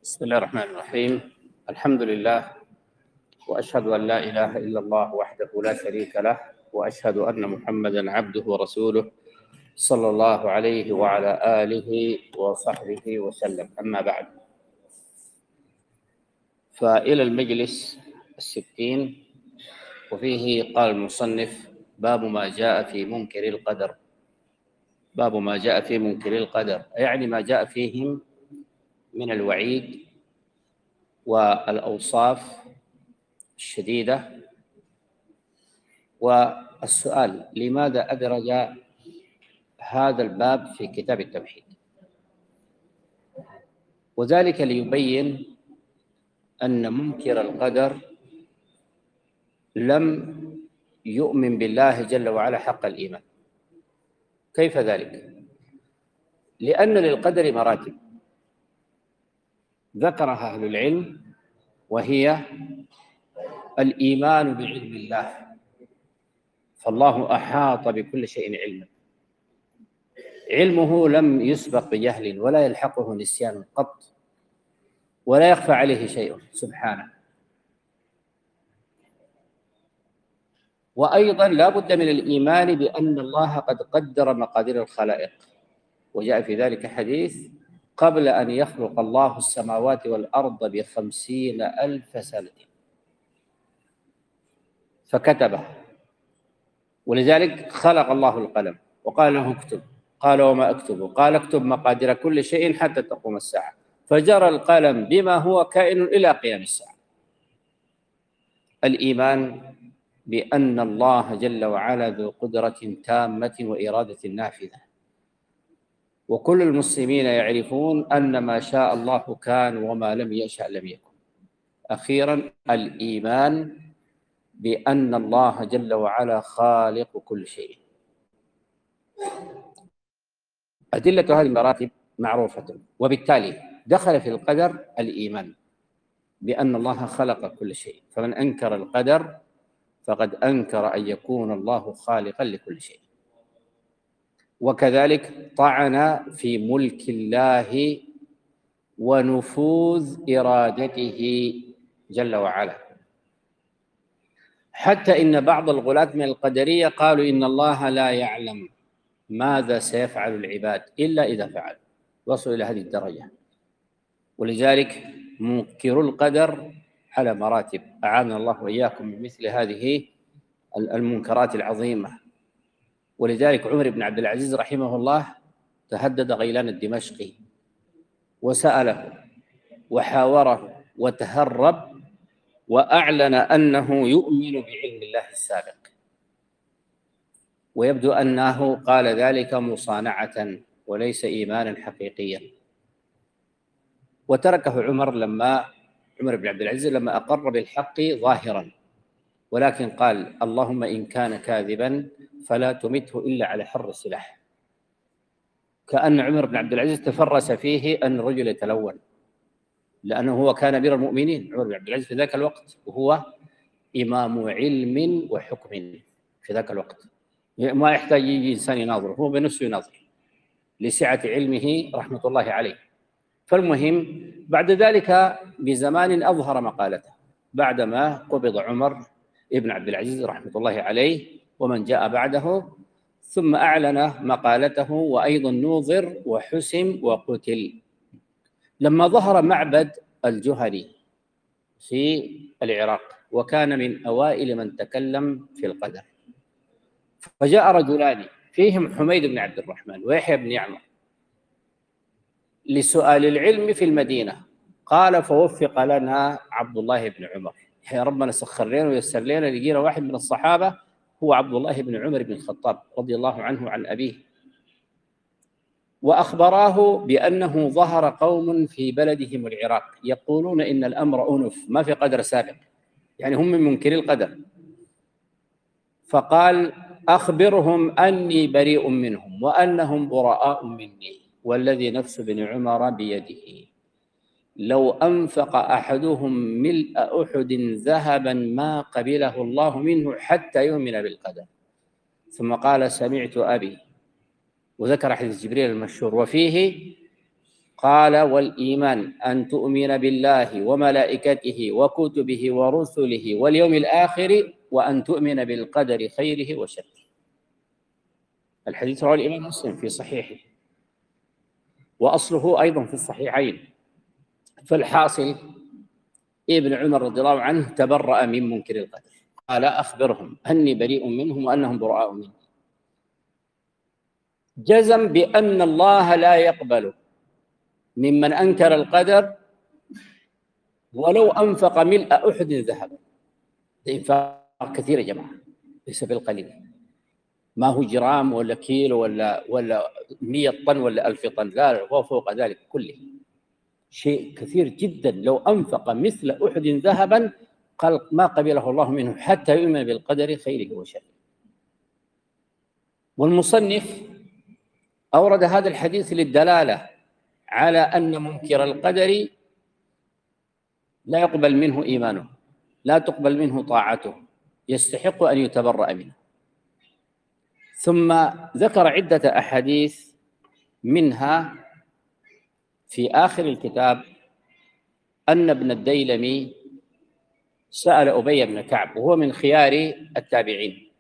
بسم الله الرحمن الرحيم. الحمد لله، وأشهد أن لا إله إلا الله وحده لا شريك له، وأشهد أن محمدًا عبده ورسوله صلى الله عليه وعلى آله وصحبه وسلم. أما بعد، فإلى المجلس 60، وفيه قال المصنف: باب ما جاء في منكر القدر. باب ما جاء في منكر القدر، يعني ما جاء فيهم من الوعيد والأوصاف الشديدة. والسؤال: لماذا أدرج هذا الباب في كتاب التوحيد؟ وذلك ليبين أن منكر القدر لم يؤمن بالله جل وعلا حق الإيمان. كيف ذلك؟ لأن للقدر مراتب ذكرها أهل العلم، وهي الإيمان بعلم الله، فالله أحاط بكل شيء علما، علمه لم يسبق بجهل ولا يلحقه نسيان قط، ولا يخفى عليه شيء سبحانه. وأيضا لا بد من الإيمان بأن الله قد قدر مقادير الخلائق، وجاء في ذلك حديث: قبل أن يخلق الله السماوات والأرض ب50,000 سنة فكتبه. ولذلك خلق الله القلم وقال له اكتب، قال وما أكتب؟ قال اكتب مقادير كل شيء حتى تقوم الساعة، فجرى القلم بما هو كائن إلى قيام الساعة. الإيمان بأن الله جل وعلا ذو قدرة تامة وإرادة نافذة، وكل المسلمين يعرفون أن ما شاء الله كان وما لم يشأ لم يكن. أخيرا، الإيمان بأن الله جل وعلا خالق كل شيء. أدلة هذه المراتب معروفة، وبالتالي دخل في القدر الإيمان بأن الله خلق كل شيء، فمن أنكر القدر فقد أنكر أن يكون الله خالقا لكل شيء. وكذلك طعن في ملك الله ونفوذ إرادته جل وعلا، حتى إن بعض الغلاة من القدرية قالوا إن الله لا يعلم ماذا سيفعل العباد إلا إذا فعل، وصلوا إلى هذه الدرجة. ولذلك منكر القدر على مراتب، أعاذنا الله وإياكم من مثل هذه المنكرات العظيمة. ولذلك عمر بن عبد العزيز رحمه الله تهدد غيلان الدمشقي وسأله وحاوره وتهرب، وأعلن أنه يؤمن بعلم الله السابق، ويبدو أنه قال ذلك مصانعة وليس إيمانا حقيقيا. وتركه عمر بن عبد العزيز لما أقر بالحق ظاهرا، ولكن قال: اللهم إن كان كاذبا فلا تمته إلا على حر السلاح. كأن عمر بن عبد العزيز تفرس فيه أن الرجل يتلون، لأنه هو كان أمير المؤمنين عمر بن عبد العزيز في ذاك الوقت، وهو إمام علم وحكم في ذاك الوقت، ما يحتاج يجي إنسان يناظر، هو بنفسه يناظر لسعة علمه رحمة الله عليه. فالمهم بعد ذلك بزمان أظهر مقالته بعدما قبض عمر بن عبد العزيز رحمة الله عليه ومن جاء بعده، ثم أعلن مقالته وأيضا نوظر وحسم وقتل. لما ظهر معبد الجهني في العراق، وكان من أوائل من تكلم في القدر، فجاء رجلان فيهم حميد بن عبد الرحمن ويحيى بن يعمر لسؤال العلم في المدينة. قال: فوفق لنا عبد الله بن عمر، يا ربنا سخر لنا ويسر لنا لقينا واحد من الصحابة هو عبد الله بن عمر بن الخطاب رضي الله عنه وعن أبيه. وأخبراه بأنه ظهر قوم في بلدهم العراق يقولون إن الأمر أنف، ما في قدر سابق، يعني هم من منكري القدر. فقال: أخبرهم أني بريء منهم وأنهم براء مني، والذي نفس بن عمر بيده لو أنفق أحدهم ملء أحد ذهبا ما قبله الله منه حتى يؤمن بالقدر. ثم قال: سمعت أبي، وذكر حديث جبريل المشهور وفيه قال: والإيمان أن تؤمن بالله وملائكته وكتبه ورسله واليوم الآخر وأن تؤمن بالقدر خيره وشره. الحديث رواه الإمام مسلم في صحيحه، وأصله أيضا في الصحيحين. فالحاصل ابن عمر رضي الله عنه تبرأ من منكر القدر، قال: أخبرهم أني بريء منهم وأنهم براء مني. جزم بأن الله لا يقبل ممن أنكر القدر ولو أنفق ملء أحد ذهبا. إنفاق كثير يا جماعة، ليس بالقليل، ما هو جرام ولا كيلو ولا 100 طن ولا 1000 طن، لا، وفوق ذلك كله، شيء كثير جدا. لو أنفق مثل أحد ذهبا قال ما قبله الله منه حتى يؤمن بالقدر خيره وشره. والمصنف أورد هذا الحديث للدلالة على أن منكر القدر لا يقبل منه إيمانه، لا تقبل منه طاعته، يستحق أن يتبرأ منه. ثم ذكر عدة أحاديث، منها في آخر الكتاب أن ابن الديلمي سأل أبي بن كعب، وهو من خيار التابعين،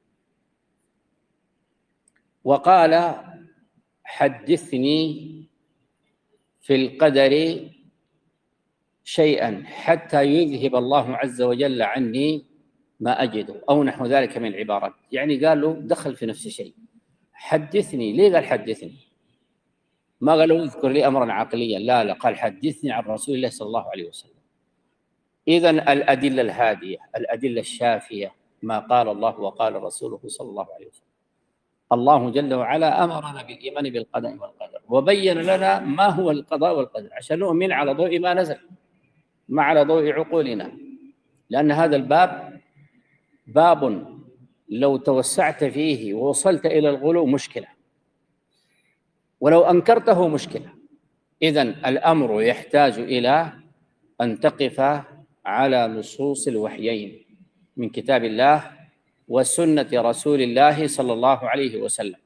وقال: حدثني في القدر شيئا حتى يذهب الله عز وجل عني ما أجد، أو نحو ذلك من العبارات. يعني قال له دخل في نفس الشيء، حدثني. ليه قال حدثني؟ ما قال له اذكر لي أمرا عقليا، لا، قال حدثني عن رسول الله صلى الله عليه وسلم. إذن الأدلة الهادية، الأدلة الشافية، ما قال الله وقال رسوله صلى الله عليه وسلم. الله جل وعلا أمرنا بالإيمان بالقضاء والقدر، وبين لنا ما هو القضاء والقدر عشان نؤمن على ضوء ما نزل، ما على ضوء عقولنا. لأن هذا الباب باب لو توسعت فيه ووصلت إلى الغلو مشكلة، ولو أنكرته مشكلة. إذن الأمر يحتاج إلى أن تقف على نصوص الوحيين من كتاب الله وسنة رسول الله صلى الله عليه وسلم.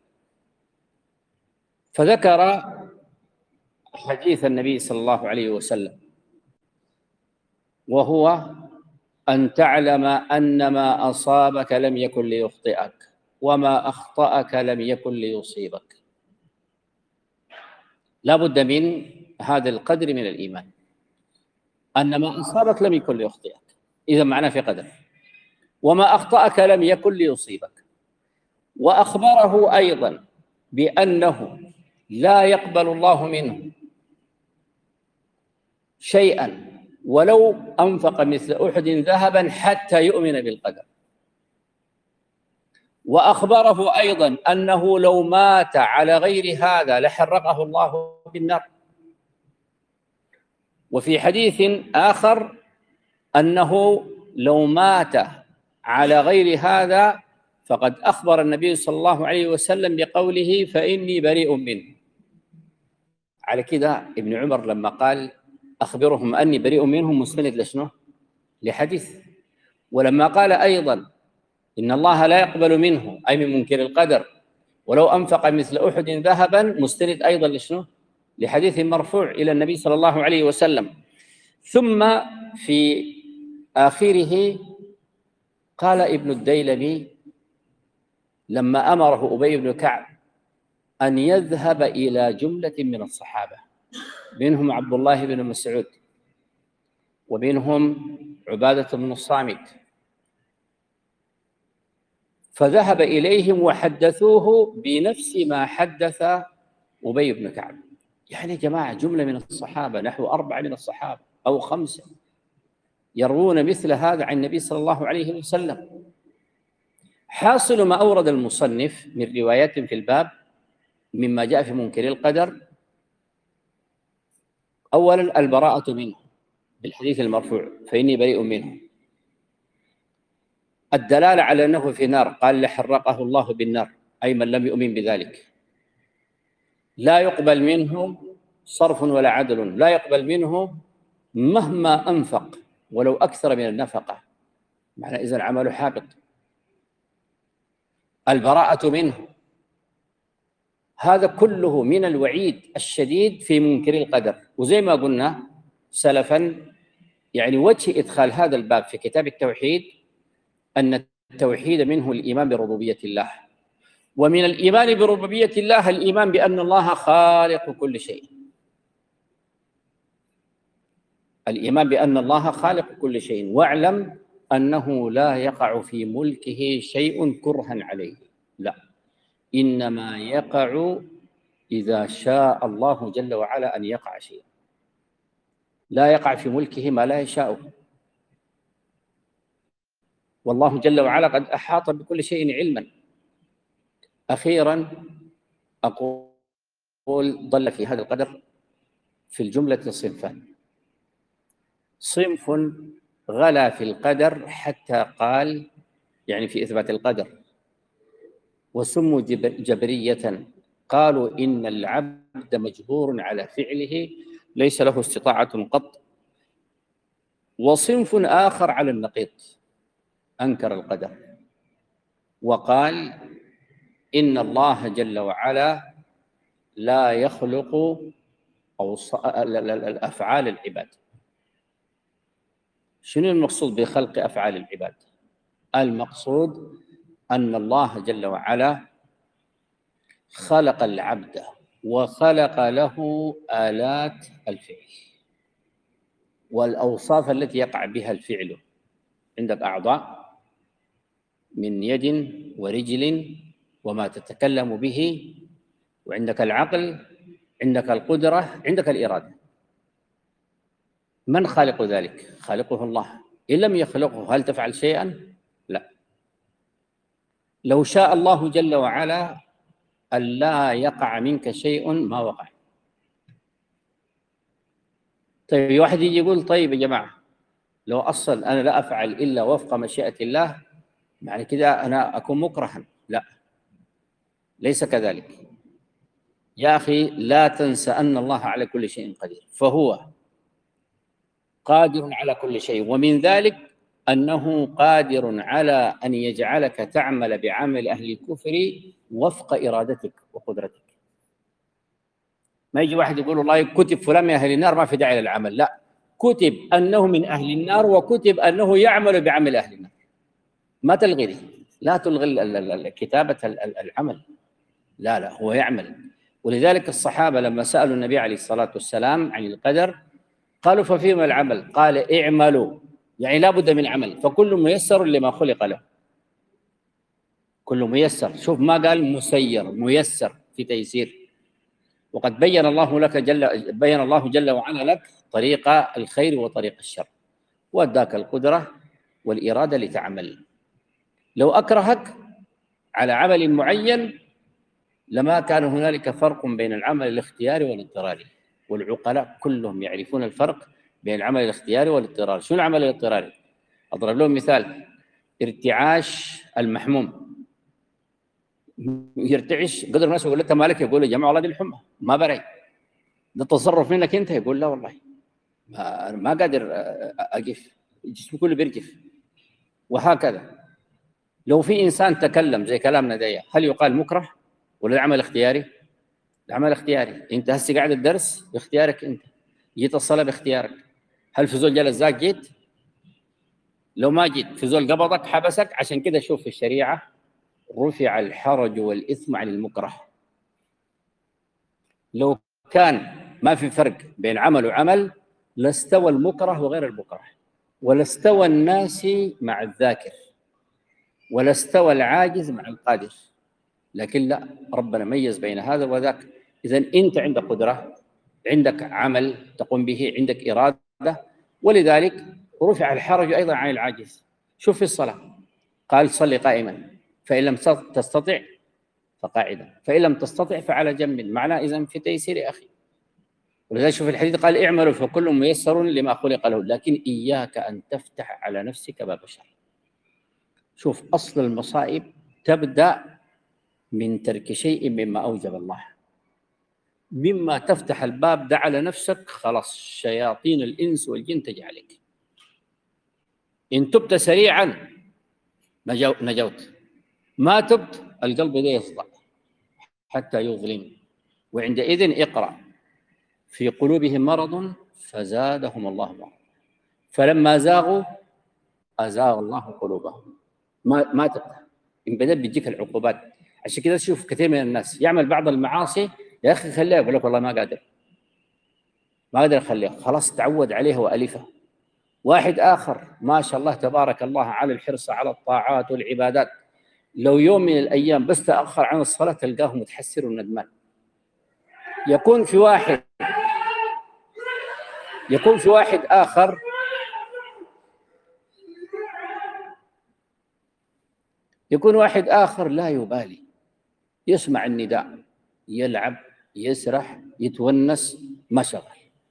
فذكر حديث النبي صلى الله عليه وسلم، وهو: أن تعلم أن ما أصابك لم يكن ليخطئك، وما أخطأك لم يكن ليصيبك. لا بد من هذا القدر من الإيمان، أن ما أصابك لم يكن ليخطئك، إذا معناه في قدر، وما أخطأك لم يكن ليصيبك. وأخبره أيضا بأنه لا يقبل الله منه شيئا ولو أنفق مثل أحد ذهبا حتى يؤمن بالقدر. وأخبره أيضا أنه لو مات على غير هذا لحرقه الله بالنار. وفي حديث آخر أنه لو مات على غير هذا فقد أخبر النبي صلى الله عليه وسلم بقوله: فإني بريء منه. على كده ابن عمر لما قال: أخبرهم أني بريء منهم، مستند لشنو؟ لحديث. ولما قال أيضا إن الله لا يقبل منه، أي من منكر القدر، ولو أنفق مثل أحد ذهبا، مستند أيضا لشنو؟ لحديث مرفوع إلى النبي صلى الله عليه وسلم. ثم في آخره قال ابن الديلمي لما أمره أبي بن كعب أن يذهب إلى جملة من الصحابة، منهم عبد الله بن مسعود، ومنهم عبادة بن الصامت، فذهب إليهم وحدثوه بنفس ما حدث أبي بن كعب. يعني جماعة جملة من الصحابة، نحو 4 من الصحابة أو 5، يروون مثل هذا عن النبي صلى الله عليه وسلم. حاصل ما أورد المصنف من روايات في الباب مما جاء في منكر القدر: أولا البراءة منه بالحديث المرفوع: فإني بريء منه. الدلالة على أنه في نار، قال: لحرقه الله بالنار، أي من لم يؤمن بذلك. لا يقبل منه صرف ولا عدل، لا يقبل منه مهما أنفق ولو أكثر من النفقة، معنى إذن عمله حابط. البراءة منه، هذا كله من الوعيد الشديد في منكر القدر. وزي ما قلنا سلفا، يعني وجه إدخال هذا الباب في كتاب التوحيد أن التوحيد منه الإيمان بربوبية الله، ومن الإيمان بربوبية الله الإيمان بأن الله خالق كل شيء. الإيمان بأن الله خالق كل شيء، واعلم أنه لا يقع في ملكه شيء كرها عليه، لا، إنما يقع إذا شاء الله جل وعلا أن يقع شيء. لا يقع في ملكه ما لا يشاء، والله جل وعلا قد أحاط بكل شيء علما. أخيرا أقول ضل في هذا القدر في الجملة صنفان: صنف غلا في القدر حتى قال، يعني في إثبات القدر، وسموا جبرية، قالوا إن العبد مجبور على فعله ليس له استطاعة قط. وصنف آخر على النقيض أنكر القدر وقال إن الله جل وعلا لا يخلق أفعال العباد. شنو المقصود بخلق أفعال العباد؟ المقصود أن الله جل وعلا خلق العبد وخلق له آلات الفعل والأوصاف التي يقع بها الفعل. عندك أعضاء من يد ورجل وما تتكلم به، وعندك العقل، عندك القدرة، عندك الإرادة. من خالق ذلك؟ خالقه الله. إن لم يخلقه هل تفعل شيئا؟ لا. لو شاء الله جل وعلا أن لا يقع منك شيء ما وقع. طيب واحد يجي يقول طيب يا جماعة، لو أصل أنا لا أفعل إلا وفق مشيئة الله، يعني كده أنا أكون مكرها. لا، ليس كذلك يا أخي. لا تنسى أن الله على كل شيء قدير، فهو قادر على كل شيء، ومن ذلك أنه قادر على أن يجعلك تعمل بعمل أهل الكفر وفق إرادتك وقدرتك. ما يجي واحد يقول والله كتب فلان من أهل النار ما في داعي للعمل، لا، كتب أنه من أهل النار وكتب أنه يعمل بعمل أهل النار. ما تلغي دي، لا تلغي كتابة العمل، لا لا، هو يعمل. ولذلك الصحابة لما سألوا النبي عليه الصلاة والسلام عن القدر قالوا ففيما العمل؟ قال اعملوا، يعني لا بد من عمل، فكل ميسر لما خلق له. كل ميسر، شوف ما قال مسير، ميسر في تيسير. وقد بين الله جل وعلا لك طريق الخير وطريق الشر، واداك القدرة والإرادة لتعمل. لو أكرهك على عمل معين لما كان هنالك فرق بين العمل الاختياري والاضطراري، والعقلاء كلهم يعرفون الفرق بين العمل الاختياري والاضطراري. شو العمل الاضطراري؟ أضرب لهم مثال: ارتعاش المحموم. يرتعش قدر الناس يقول لك مالك، يقول يا جماعة والله دي الحمى ما بري، ده تصرف منك أنت. يقول لا والله ما قادر أقف، جسمي كله بيرجف. وهكذا لو في إنسان تكلم زي كلامنا ده، هل يقال مكره ولا العمل اختياري؟ العمل اختياري. أنت هسه قاعد الدرس باختيارك، أنت جيت الصلاة باختيارك. هل في زول جلس ذاك جيت؟ لو ما جيت في زول قبضك حبسك. عشان كده شوف في الشريعة رفع الحرج والإثم عن المكره. لو كان ما في فرق بين عمل وعمل لاستوى المكره وغير المكره، ولاستوى الناس مع الذاكر، ولاستوى العاجز مع القادر. لكن لا، ربنا ميز بين هذا وذاك. إذن أنت عندك قدرة، عندك عمل تقوم به، عندك إرادة، ولذلك رفع الحرج أيضا عن العاجز. شوف في الصلاة قال صلي قائما، فإن لم تستطع فقاعدا، فإن لم تستطع فعلى جنب. معناه إذن في تيسير أخي. ولذلك شوف الحديث قال اعملوا فكل ميسر لما خلق له، لكن إياك أن تفتح على نفسك باب الشر. شوف أصل المصائب تبدأ من ترك شيء مما أوجب الله. مما تفتح الباب ده على نفسك خلاص شياطين الإنس والجن تجي عليك. إن تبت سريعا نجوت، ما تبت القلب ده يصدع. حتى يظلم. وعندئذ اقرأ في قلوبهم مرض فزادهم الله مرضا فلما زاغوا أزاغ الله قلوبهم. ما تقدر، إن بدأت بتجيك العقوبات. عشان كذا تشوف كثير من الناس يعمل بعض المعاصي، يا أخي خليه، يقول لك والله ما قادر أخليه، خلاص تعود عليه وألفه. واحد آخر ما شاء الله تبارك الله على الحرص على الطاعات والعبادات، لو يوم من الأيام بس تأخر عن الصلاة تلقاه متحسر وندمان. يكون في واحد آخر لا يبالي، يسمع النداء، يلعب، يسرح، يتونس، ما شغل.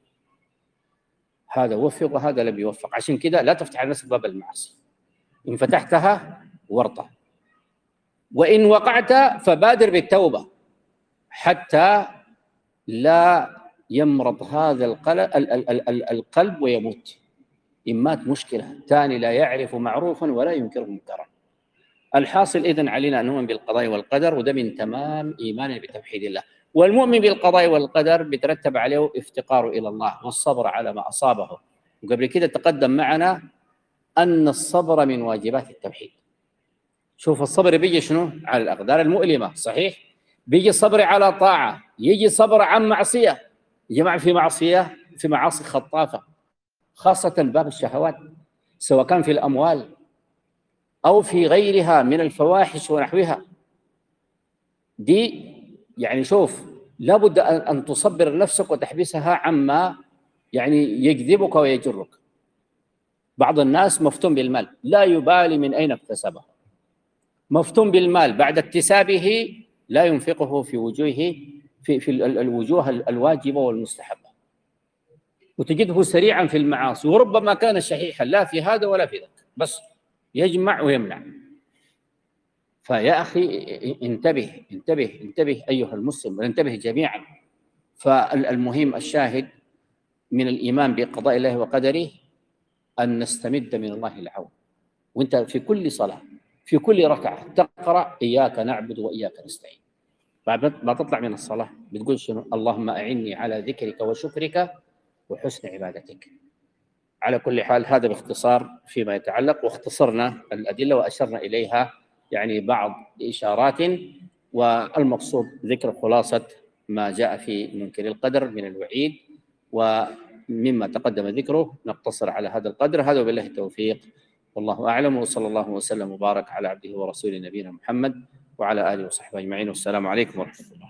هذا وفق وهذا لم يوفق. عشان كذا لا تفتح على نفسك باب المعاصي، إن فتحتها ورطة، وإن وقعت فبادر بالتوبة حتى لا يمرض هذا القلب ويموت. إن مات مشكلة، ثاني لا يعرف معروفا ولا ينكره منكرا. الحاصل إذن علينا أن نؤمن بالقضاء والقدر، وده من تمام إيماننا بتوحيد الله. والمؤمن بالقضاء والقدر بيترتب عليه افتقاره إلى الله والصبر على ما أصابه. وقبل كده تقدم معنا أن الصبر من واجبات التوحيد. شوف الصبر بيجي شنو؟ على الأقدار المؤلمة، صحيح؟ بيجي صبر على طاعة، يجي صبر عن معصية. يا جماعة في معاصي خطافة، خاصة باب الشهوات، سواء كان في الأموال أو في غيرها من الفواحش ونحوها. دي يعني شوف، لابد أن تصبر نفسك وتحبسها عما يعني يجذبك ويجرك. بعض الناس مفتون بالمال، لا يبالي من أين اكتسبه، مفتون بالمال، بعد اكتسابه لا ينفقه في الوجوه الواجبة والمستحبة، وتجده سريعا في المعاصي، وربما كان شحيحا لا في هذا ولا في ذاك، بس يجمع ويمنع. فيا أخي انتبه أيها المسلم، وننتبه جميعا. فالمهم الشاهد من الإيمان بقضاء الله وقدره أن نستمد من الله العون. وانت في كل صلاة، في كل ركعة تقرأ إياك نعبد وإياك نستعين. بعد ما تطلع من الصلاة بتقول شنو؟ اللهم أعني على ذكرك وشكرك وحسن عبادتك. على كل حال هذا باختصار فيما يتعلق، واختصرنا الأدلة وأشرنا إليها يعني بعض إشارات، والمقصود ذكر خلاصة ما جاء في منكر القدر من الوعيد، ومما تقدم ذكره نقتصر على هذا القدر. هذا وبالله التوفيق، والله أعلم، وصلى الله وسلم وبارك على عبده ورسوله نبينا محمد وعلى آله وصحبه أجمعين، والسلام عليكم ورحمة الله.